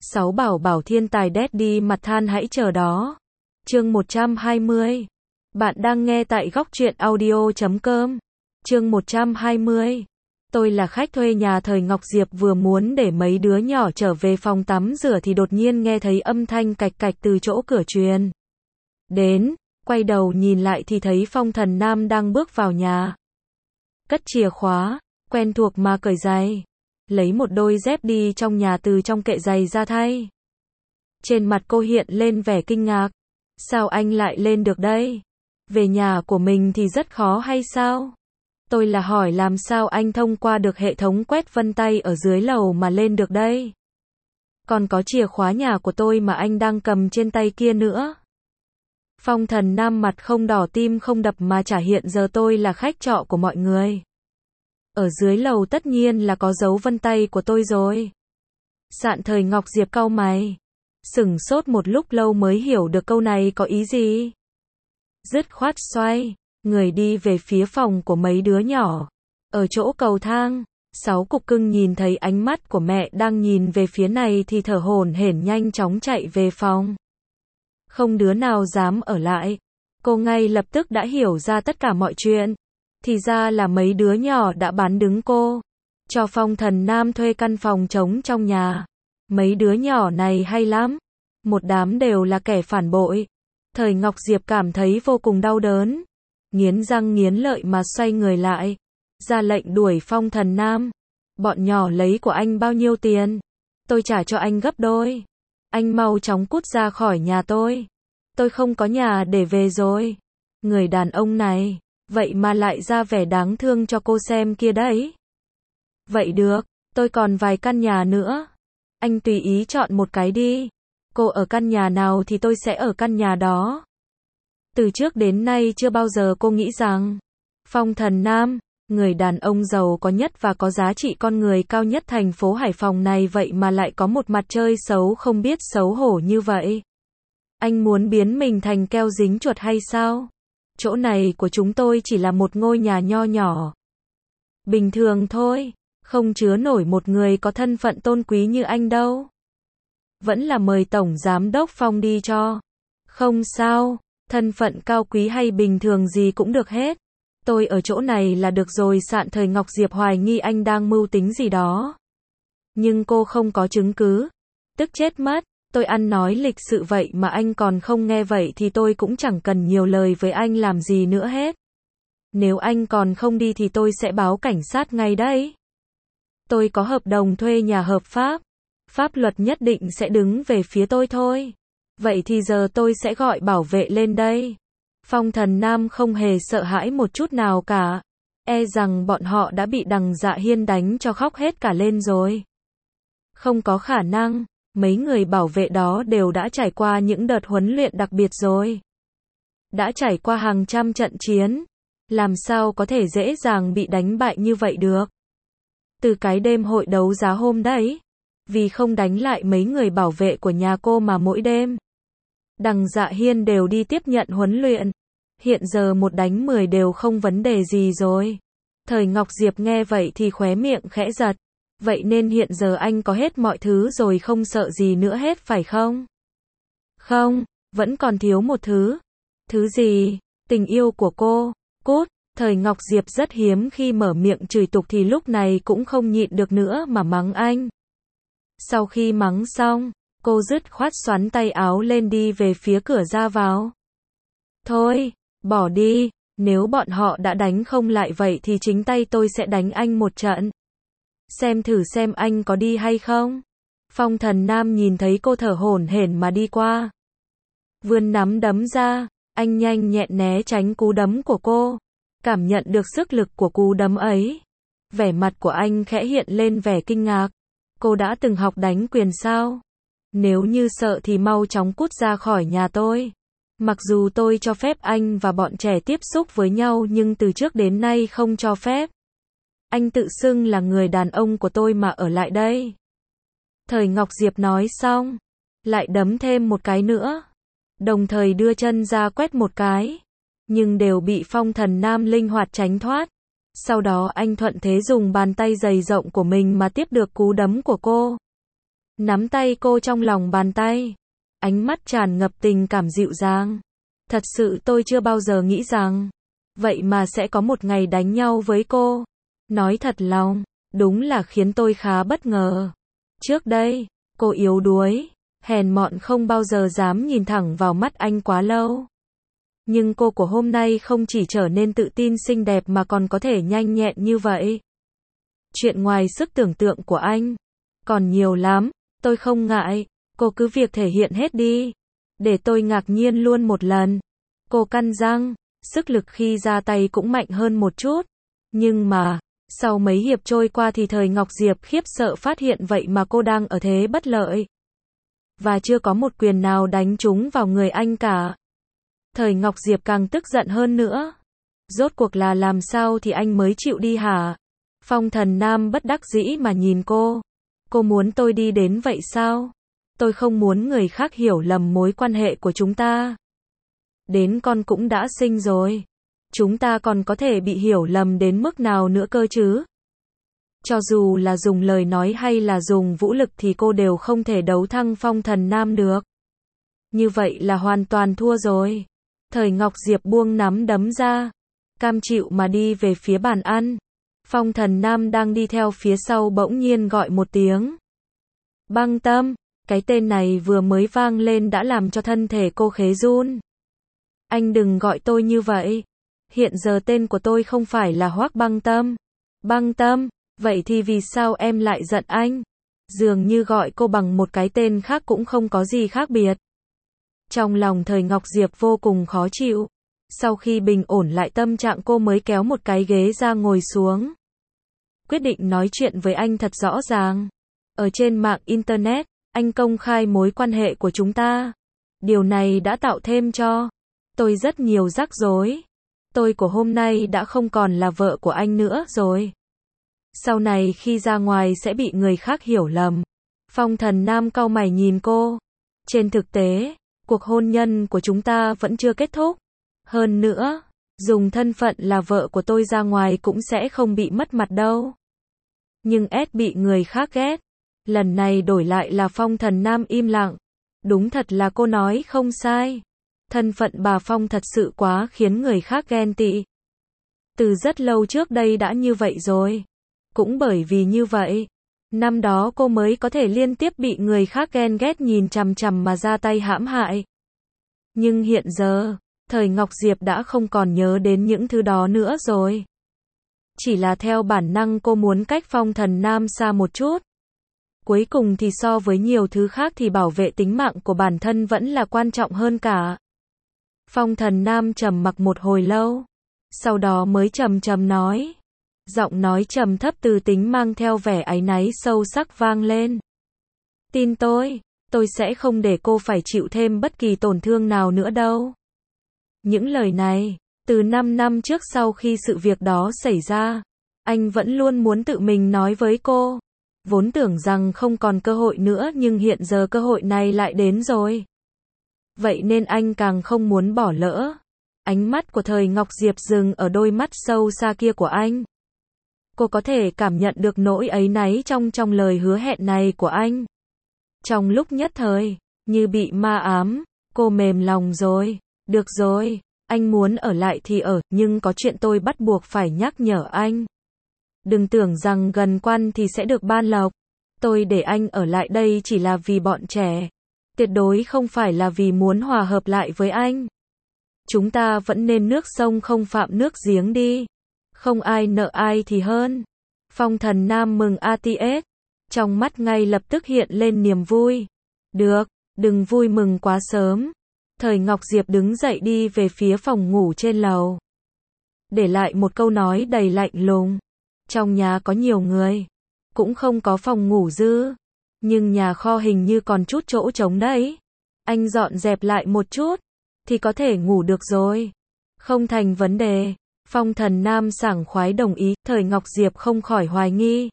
Sáu bảo bảo thiên tài daddy mặt than hãy chờ đó. Chương 120. Bạn đang nghe tại góc truyện audio.com. Chương 120. Tôi là khách thuê nhà. Thời Ngọc Diệp vừa muốn để mấy đứa nhỏ trở về phòng tắm rửa thì đột nhiên nghe thấy âm thanh cạch cạch từ chỗ cửa truyền đến, quay đầu nhìn lại thì thấy Phong Thần Nam đang bước vào nhà. Cất chìa khóa, quen thuộc mà cởi giày, lấy một đôi dép đi trong nhà từ trong kệ giày ra thay. Trên mặt cô hiện lên vẻ kinh ngạc. Sao anh lại lên được đây? Về nhà của mình thì rất khó hay sao? Tôi là hỏi làm sao anh thông qua được hệ thống quét vân tay ở dưới lầu mà lên được đây? Còn có chìa khóa nhà của tôi mà anh đang cầm trên tay kia nữa. Phong Thần Nam mặt không đỏ tim không đập mà trả hiện giờ tôi là khách trọ của mọi người. Ở dưới lầu tất nhiên là có dấu vân tay của tôi rồi. Sạn Thời Ngọc Diệp cau mày, sửng sốt một lúc lâu mới hiểu được câu này có ý gì. Dứt khoát xoay người đi về phía phòng của mấy đứa nhỏ. Ở chỗ cầu thang, Sáu cục cưng nhìn thấy ánh mắt của mẹ đang nhìn về phía này thì thở hổn hển nhanh chóng chạy về phòng. Không đứa nào dám ở lại. Cô ngay lập tức đã hiểu ra tất cả mọi chuyện. Thì ra là mấy đứa nhỏ đã bán đứng cô, cho Phong Thần Nam thuê căn phòng trống trong nhà. Mấy đứa nhỏ này hay lắm. Một đám đều là kẻ phản bội. Thời Ngọc Diệp cảm thấy vô cùng đau đớn. Nghiến răng nghiến lợi mà xoay người lại. Ra lệnh đuổi Phong Thần Nam. Bọn nhỏ lấy của anh bao nhiêu tiền? Tôi trả cho anh gấp đôi. Anh mau chóng cút ra khỏi nhà tôi. Tôi không có nhà để về rồi. Người đàn ông này, vậy mà lại ra vẻ đáng thương cho cô xem kia đấy. Vậy được, tôi còn vài căn nhà nữa. Anh tùy ý chọn một cái đi. Cô ở căn nhà nào thì tôi sẽ ở căn nhà đó. Từ trước đến nay chưa bao giờ cô nghĩ rằng Phong Thần Nam, người đàn ông giàu có nhất và có giá trị con người cao nhất thành phố Hải Phòng này vậy mà lại có một mặt chơi xấu không biết xấu hổ như vậy. Anh muốn biến mình thành keo dính chuột hay sao? Chỗ này của chúng tôi chỉ là một ngôi nhà nho nhỏ. Bình thường thôi, không chứa nổi một người có thân phận tôn quý như anh đâu. Vẫn là mời Tổng Giám đốc Phong đi cho. Không sao, thân phận cao quý hay bình thường gì cũng được hết. Tôi ở chỗ này là được rồi. Sạn Thời Ngọc Diệp hoài nghi anh đang mưu tính gì đó. Nhưng cô không có chứng cứ. Tức chết mất. Tôi ăn nói lịch sự vậy mà anh còn không nghe vậy thì tôi cũng chẳng cần nhiều lời với anh làm gì nữa hết. Nếu anh còn không đi thì tôi sẽ báo cảnh sát ngay đấy. Tôi có hợp đồng thuê nhà hợp pháp. Pháp luật nhất định sẽ đứng về phía tôi thôi. Vậy thì giờ tôi sẽ gọi bảo vệ lên đây. Phong Thần Nam không hề sợ hãi một chút nào cả. E rằng bọn họ đã bị Đằng Dạ Hiên đánh cho khóc hết cả lên rồi. Không có khả năng. Mấy người bảo vệ đó đều đã trải qua những đợt huấn luyện đặc biệt rồi. Đã trải qua hàng trăm trận chiến. Làm sao có thể dễ dàng bị đánh bại như vậy được. Từ cái đêm hội đấu giá hôm đấy, vì không đánh lại mấy người bảo vệ của nhà cô mà mỗi đêm Đằng Dạ Hiên đều đi tiếp nhận huấn luyện. Hiện giờ một đánh 10 đều không vấn đề gì rồi. Thời Ngọc Diệp nghe vậy thì khóe miệng khẽ giật. Vậy nên hiện giờ anh có hết mọi thứ rồi không sợ gì nữa hết phải không? Không, vẫn còn thiếu một thứ. Thứ gì? Tình yêu của cô. Cút. Thời Ngọc Diệp rất hiếm khi mở miệng chửi tục thì lúc này cũng không nhịn được nữa mà mắng anh. Sau khi mắng xong, cô dứt khoát xoắn tay áo lên đi về phía cửa ra vào. Thôi, bỏ đi. Nếu bọn họ đã đánh không lại vậy thì chính tay tôi sẽ đánh anh một trận. Xem thử xem anh có đi hay không. Phong Thần Nam nhìn thấy cô thở hổn hển mà đi qua. Vươn nắm đấm ra, anh nhanh nhẹn né tránh cú đấm của cô. Cảm nhận được sức lực của cú đấm ấy. Vẻ mặt của anh khẽ hiện lên vẻ kinh ngạc. Cô đã từng học đánh quyền sao? Nếu như sợ thì mau chóng cút ra khỏi nhà tôi. Mặc dù tôi cho phép anh và bọn trẻ tiếp xúc với nhau nhưng từ trước đến nay không cho phép. Anh tự xưng là người đàn ông của tôi mà ở lại đây. Thời Ngọc Diệp nói xong, lại đấm thêm một cái nữa. Đồng thời đưa chân ra quét một cái. Nhưng đều bị Phong Thần Nam linh hoạt tránh thoát. Sau đó anh thuận thế dùng bàn tay dày rộng của mình mà tiếp được cú đấm của cô. nắm tay cô trong lòng bàn tay. Ánh mắt tràn ngập tình cảm dịu dàng. Thật sự tôi chưa bao giờ nghĩ rằng, vậy mà sẽ có một ngày đánh nhau với cô. Nói thật lòng, đúng là khiến tôi khá bất ngờ. Trước đây, cô yếu đuối, hèn mọn không bao giờ dám nhìn thẳng vào mắt anh quá lâu. Nhưng cô của hôm nay không chỉ trở nên tự tin xinh đẹp mà còn có thể nhanh nhẹn như vậy. Chuyện ngoài sức tưởng tượng của anh còn nhiều lắm, tôi không ngại, cô cứ việc thể hiện hết đi, để tôi ngạc nhiên luôn một lần. Cô căn răng, sức lực khi ra tay cũng mạnh hơn một chút, nhưng mà, sau mấy hiệp trôi qua thì Thời Ngọc Diệp khiếp sợ phát hiện vậy mà cô đang ở thế bất lợi. Và chưa có một quyền nào đánh trúng vào người anh cả. Thời Ngọc Diệp càng tức giận hơn nữa. Rốt cuộc là làm sao thì anh mới chịu đi hả? Phong Thần Nam bất đắc dĩ mà nhìn cô. Cô muốn tôi đi đến vậy sao? Tôi không muốn người khác hiểu lầm mối quan hệ của chúng ta. Đến con cũng đã sinh rồi. Chúng ta còn có thể bị hiểu lầm đến mức nào nữa cơ chứ? Cho dù là dùng lời nói hay là dùng vũ lực thì cô đều không thể đấu thắng Phong Thần Nam được. Như vậy là hoàn toàn thua rồi. Thời Ngọc Diệp buông nắm đấm ra, cam chịu mà đi về phía bàn ăn. Phong Thần Nam đang đi theo phía sau bỗng nhiên gọi một tiếng. Băng Tâm, cái tên này vừa mới vang lên đã làm cho thân thể cô khế run. Anh đừng gọi tôi như vậy. Hiện giờ tên của tôi không phải là Hoắc Băng Tâm. Băng Tâm, vậy thì vì sao em lại giận anh? Dường như gọi cô bằng một cái tên khác cũng không có gì khác biệt. Trong lòng Thời Ngọc Diệp vô cùng khó chịu. Sau khi bình ổn lại tâm trạng cô mới kéo một cái ghế ra ngồi xuống. Quyết định nói chuyện với anh thật rõ ràng. Ở trên mạng Internet, anh công khai mối quan hệ của chúng ta. Điều này đã tạo thêm cho tôi rất nhiều rắc rối. Tôi của hôm nay đã không còn là vợ của anh nữa rồi. Sau này khi ra ngoài sẽ bị người khác hiểu lầm. Phong Thần Nam cau mày nhìn cô. Trên thực tế, cuộc hôn nhân của chúng ta vẫn chưa kết thúc. Hơn nữa, dùng thân phận là vợ của tôi ra ngoài cũng sẽ không bị mất mặt đâu. Nhưng bị người khác ghét. Lần này đổi lại là Phong Thần Nam im lặng. Đúng thật là cô nói không sai. Thân phận bà Phong thật sự quá khiến người khác ghen tị. Từ rất lâu trước đây đã như vậy rồi. Cũng bởi vì như vậy, năm đó cô mới có thể liên tiếp bị người khác ghen ghét nhìn chằm chằm mà ra tay hãm hại. Nhưng hiện giờ, Thời Ngọc Diệp đã không còn nhớ đến những thứ đó nữa rồi. Chỉ là theo bản năng cô muốn cách Phong Thần Nam xa một chút. Cuối cùng thì so với nhiều thứ khác thì bảo vệ tính mạng của bản thân vẫn là quan trọng hơn cả. Phong Thần Nam trầm mặc một hồi lâu, sau đó mới trầm trầm nói. Giọng nói trầm thấp từ tính mang theo vẻ áy náy sâu sắc vang lên. Tin tôi sẽ không để cô phải chịu thêm bất kỳ tổn thương nào nữa đâu. Những lời này, từ 5 năm trước sau khi sự việc đó xảy ra, anh vẫn luôn muốn tự mình nói với cô. Vốn tưởng rằng không còn cơ hội nữa nhưng hiện giờ cơ hội này lại đến rồi. Vậy nên anh càng không muốn bỏ lỡ. Ánh mắt của Thời Ngọc Diệp dừng ở đôi mắt sâu xa kia của anh. Cô có thể cảm nhận được nỗi áy náy trong lời hứa hẹn này của anh. Trong lúc nhất thời, như bị ma ám, cô mềm lòng rồi. Được rồi, anh muốn ở lại thì ở, nhưng có chuyện tôi bắt buộc phải nhắc nhở anh. Đừng tưởng rằng gần quan thì sẽ được ban lộc. Tôi để anh ở lại đây chỉ là vì bọn trẻ. Tuyệt đối không phải là vì muốn hòa hợp lại với anh. Chúng ta vẫn nên nước sông không phạm nước giếng đi. Không ai nợ ai thì hơn. Phong Thần Nam mừng ATS. Trong mắt ngay lập tức hiện lên niềm vui. Được, đừng vui mừng quá sớm. Thời Ngọc Diệp đứng dậy đi về phía phòng ngủ trên lầu. Để lại một câu nói đầy lạnh lùng. Trong nhà có nhiều người. Cũng không có phòng ngủ dư. Nhưng nhà kho hình như còn chút chỗ trống đấy. Anh dọn dẹp lại một chút. Thì có thể ngủ được rồi. Không thành vấn đề. Phong Thần Nam sảng khoái đồng ý. Thời Ngọc Diệp không khỏi hoài nghi.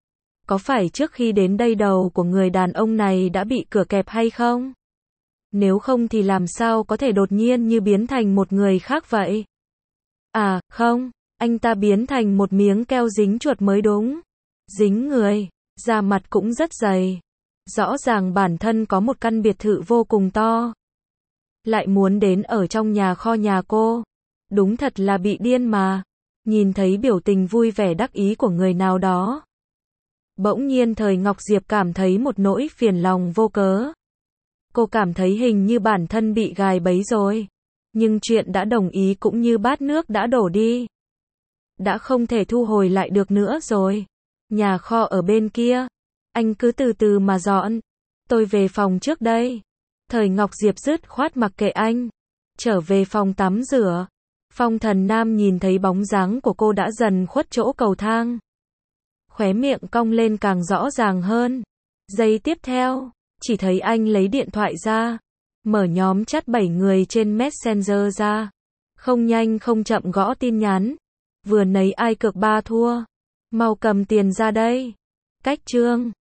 Có phải trước khi đến đây đầu của người đàn ông này đã bị cửa kẹp hay không? Nếu không thì làm sao có thể đột nhiên như biến thành một người khác vậy? À, không, anh ta biến thành một miếng keo dính chuột mới đúng. Dính người, da mặt cũng rất dày. Rõ ràng bản thân có một căn biệt thự vô cùng to. Lại muốn đến ở trong nhà kho nhà cô. Đúng thật là bị điên mà. Nhìn thấy biểu tình vui vẻ đắc ý của người nào đó. Bỗng nhiên Thời Ngọc Diệp cảm thấy một nỗi phiền lòng vô cớ. Cô cảm thấy hình như bản thân bị gài bẫy rồi. Nhưng chuyện đã đồng ý cũng như bát nước đã đổ đi. Đã không thể thu hồi lại được nữa rồi. Nhà kho ở bên kia. Anh cứ từ từ mà dọn. Tôi về phòng trước đây. Thời Ngọc Diệp dứt khoát mặc kệ anh. Trở về phòng tắm rửa. Phong Thần Nam nhìn thấy bóng dáng của cô đã dần khuất chỗ cầu thang. Khóe miệng cong lên càng rõ ràng hơn. Giây tiếp theo, chỉ thấy anh lấy điện thoại ra. Mở nhóm chat 7 người trên Messenger ra. Không nhanh không chậm gõ tin nhắn. Vừa nấy ai cược 3 thua. Mau cầm tiền ra đây. Cách chương